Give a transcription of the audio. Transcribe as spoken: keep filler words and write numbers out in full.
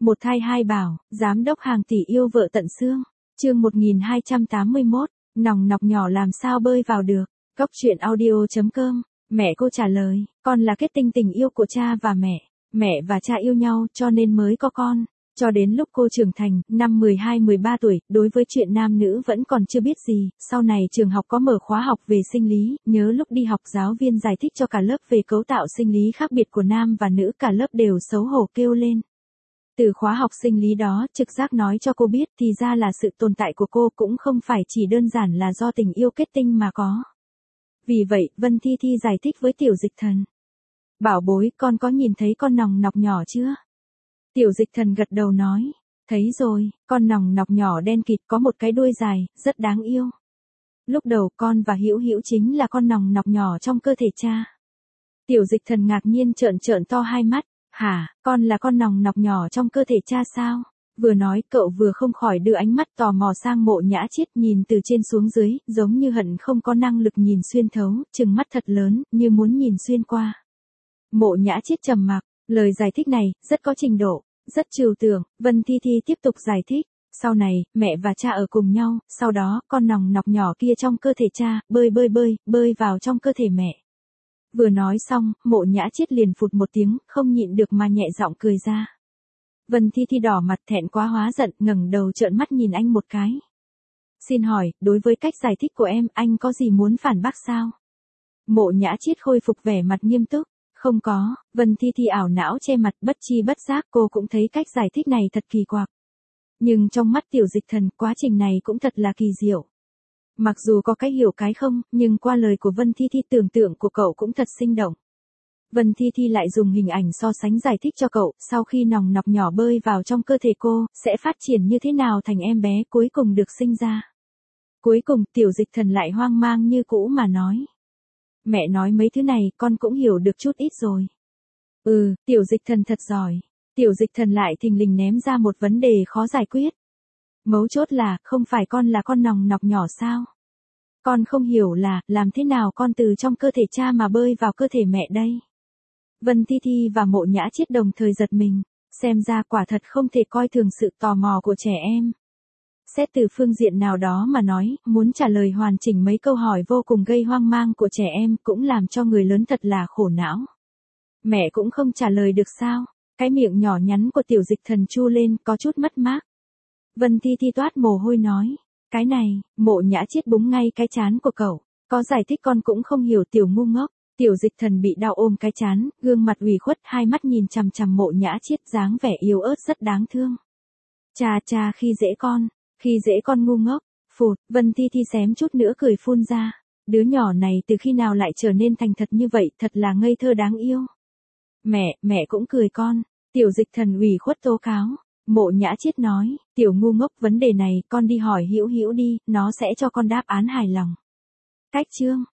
Một thai hai bảo, giám đốc hàng tỷ yêu vợ tận xương. Chương một nghìn hai trăm tám mươi mốt, nòng nọc nhỏ làm sao bơi vào được. Góc truyện audio chấm com. Mẹ cô trả lời, con là kết tinh tình yêu của cha và mẹ. Mẹ và cha yêu nhau cho nên mới có con. Cho đến lúc cô trưởng thành, năm mười hai mười ba tuổi, đối với chuyện nam nữ vẫn còn chưa biết gì, sau này trường học có mở khóa học về sinh lý, nhớ lúc đi học giáo viên giải thích cho cả lớp về cấu tạo sinh lý khác biệt của nam và nữ, cả lớp đều xấu hổ kêu lên. Từ khóa học sinh lý đó, trực giác nói cho cô biết thì ra là sự tồn tại của cô cũng không phải chỉ đơn giản là do tình yêu kết tinh mà có. Vì vậy, Vân Thi Thi giải thích với Tiểu Dịch Thần. Bảo bối, con có nhìn thấy con nòng nọc nhỏ chưa? Tiểu Dịch Thần gật đầu nói, thấy rồi, con nòng nọc nhỏ đen kịt có một cái đuôi dài, rất đáng yêu. Lúc đầu con và Hữu Hữu chính là con nòng nọc nhỏ trong cơ thể cha. Tiểu Dịch Thần ngạc nhiên trợn trợn to hai mắt, hả, con là con nòng nọc nhỏ trong cơ thể cha sao? Vừa nói cậu vừa không khỏi đưa ánh mắt tò mò sang Mộ Nhã Chiết, nhìn từ trên xuống dưới, giống như hận không có năng lực nhìn xuyên thấu, trừng mắt thật lớn, như muốn nhìn xuyên qua. Mộ Nhã Chiết trầm mặc, lời giải thích này, rất có trình độ, rất trừu tượng. Vân Thi Thi tiếp tục giải thích, sau này, mẹ và cha ở cùng nhau, sau đó, con nòng nọc nhỏ kia trong cơ thể cha, bơi bơi bơi, bơi vào trong cơ thể mẹ. Vừa nói xong, Mộ Nhã Chiết liền phụt một tiếng, không nhịn được mà nhẹ giọng cười ra. Vân Thi Thi đỏ mặt thẹn quá hóa giận, ngẩng đầu trợn mắt nhìn anh một cái. Xin hỏi, đối với cách giải thích của em, anh có gì muốn phản bác sao? Mộ Nhã Chiết khôi phục vẻ mặt nghiêm túc. Không có, Vân Thi Thi ảo não che mặt, bất chi bất giác cô cũng thấy cách giải thích này thật kỳ quặc. Nhưng trong mắt Tiểu Dịch Thần, quá trình này cũng thật là kỳ diệu. Mặc dù có cái hiểu cái không, nhưng qua lời của Vân Thi Thi tưởng tượng của cậu cũng thật sinh động. Vân Thi Thi lại dùng hình ảnh so sánh giải thích cho cậu, sau khi nòng nọc nhỏ bơi vào trong cơ thể cô, sẽ phát triển như thế nào thành em bé cuối cùng được sinh ra. Cuối cùng, Tiểu Dịch Thần lại hoang mang như cũ mà nói. Mẹ nói mấy thứ này, con cũng hiểu được chút ít rồi. Ừ, Tiểu Dịch Thần thật giỏi. Tiểu Dịch Thần lại thình lình ném ra một vấn đề khó giải quyết. Mấu chốt là, không phải con là con nòng nọc nhỏ sao? Con không hiểu là, làm thế nào con từ trong cơ thể cha mà bơi vào cơ thể mẹ đây? Vân Thi Thi và Mộ Nhã Chiết đồng thời giật mình, xem ra quả thật không thể coi thường sự tò mò của trẻ em. Xét từ phương diện nào đó mà nói, muốn trả lời hoàn chỉnh mấy câu hỏi vô cùng gây hoang mang của trẻ em cũng làm cho người lớn thật là khổ não. Mẹ cũng không trả lời được sao? Cái miệng nhỏ nhắn của Tiểu Dịch Thần chu lên, có chút mất mát. Vân Thi Thi toát mồ hôi nói, cái này, Mộ Nhã Chiết búng ngay cái trán của cậu, có giải thích con cũng không hiểu tiểu ngu ngốc. Tiểu Dịch Thần bị đau ôm cái trán, gương mặt ủy khuất, hai mắt nhìn chằm chằm Mộ Nhã Chiết, dáng vẻ yếu ớt rất đáng thương. Cha cha khi dễ con, khi dễ con ngu ngốc, phụt, Vân Thi Thi xém chút nữa cười phun ra. Đứa nhỏ này từ khi nào lại trở nên thành thật như vậy, thật là ngây thơ đáng yêu. Mẹ, mẹ cũng cười con. Tiểu Dịch Thần ủy khuất tố cáo. Mộ Nhã Chiết nói, tiểu ngu ngốc, vấn đề này con đi hỏi Hữu Hữu đi, nó sẽ cho con đáp án hài lòng. Cách chương